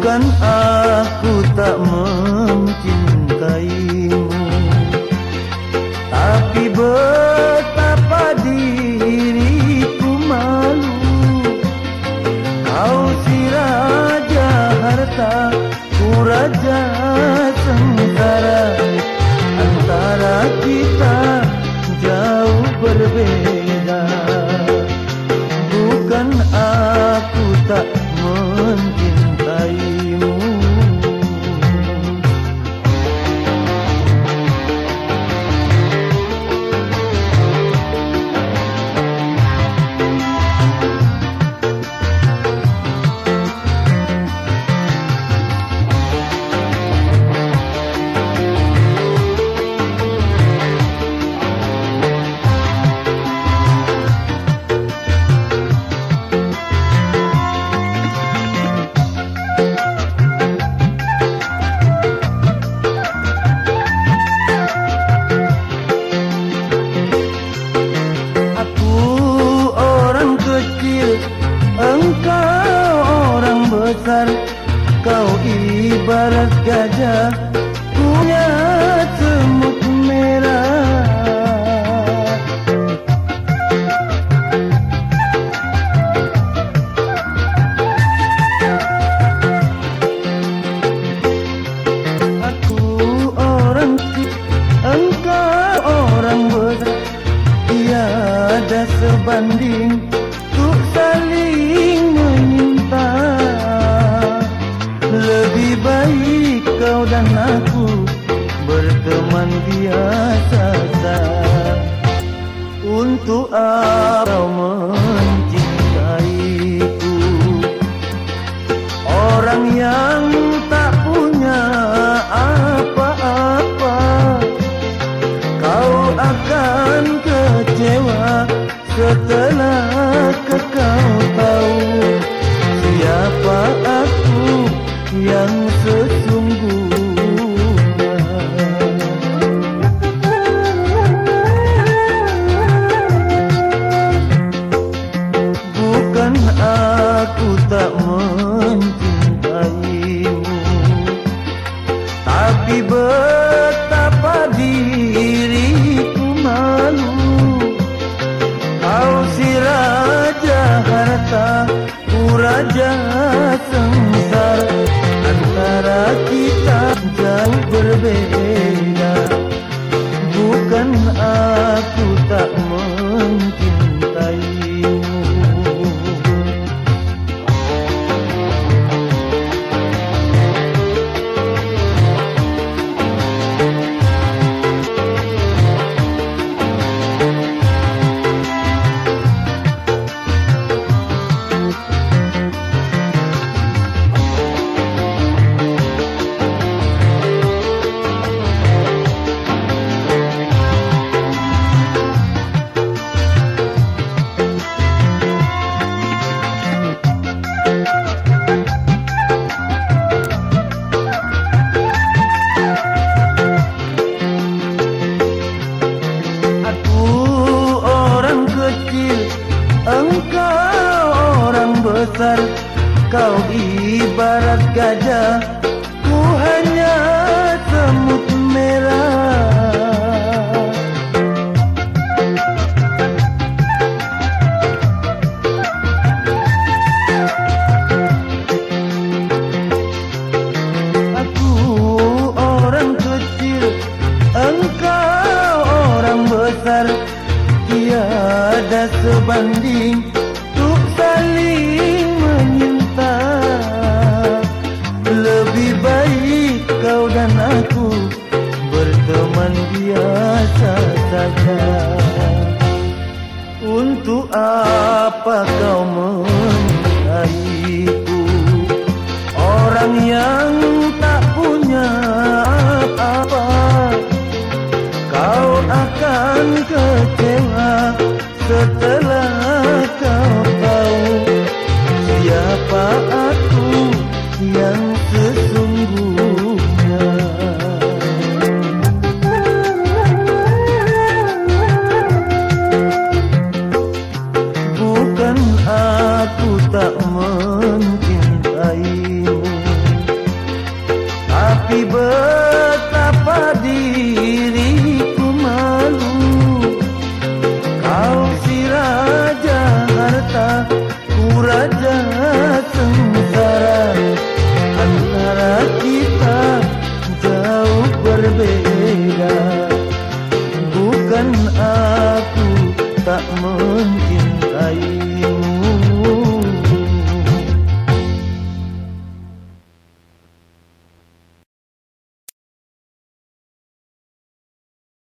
Bukan aku tak mencintaimu, tapi betapa diriku malu. Kau si raja harta, ku raja sengsara. Antara kita jauh berbeda. Bukan aku tak mencintaimu. Engkau orang besar, kau ibarat gajah punya semut merah. Aku orang kecil, engkau orang besar, tiada sebanding untuk saling meminta. Lebih baik kau dan aku berteman biasa saja. Untuk apa kau mencintaiku, orang yang tak punya apa-apa? Kau akan kecewa setelah kau tahu siapa aku yang sesungguhnya. Bukan aku tak mencintaimu, tapi betapa diriku malu. Kau si raja harta, ku raja sengsara. Antara kita jauh berbeda. Bukan aku tak mencintaimu. Engkau orang besar, kau ibarat gajah, ku hanya semut merah. Aku orang kecil, engkau orang besar, tiada sebanding untuk saling meminta. Lebih baik kau dan aku berteman biasa saja. Untuk apa kau mencintaiku, orang yang tak punya apa-apa? Kau akan kecewa setelah kau tahu siapa aku yang sesungguhnya.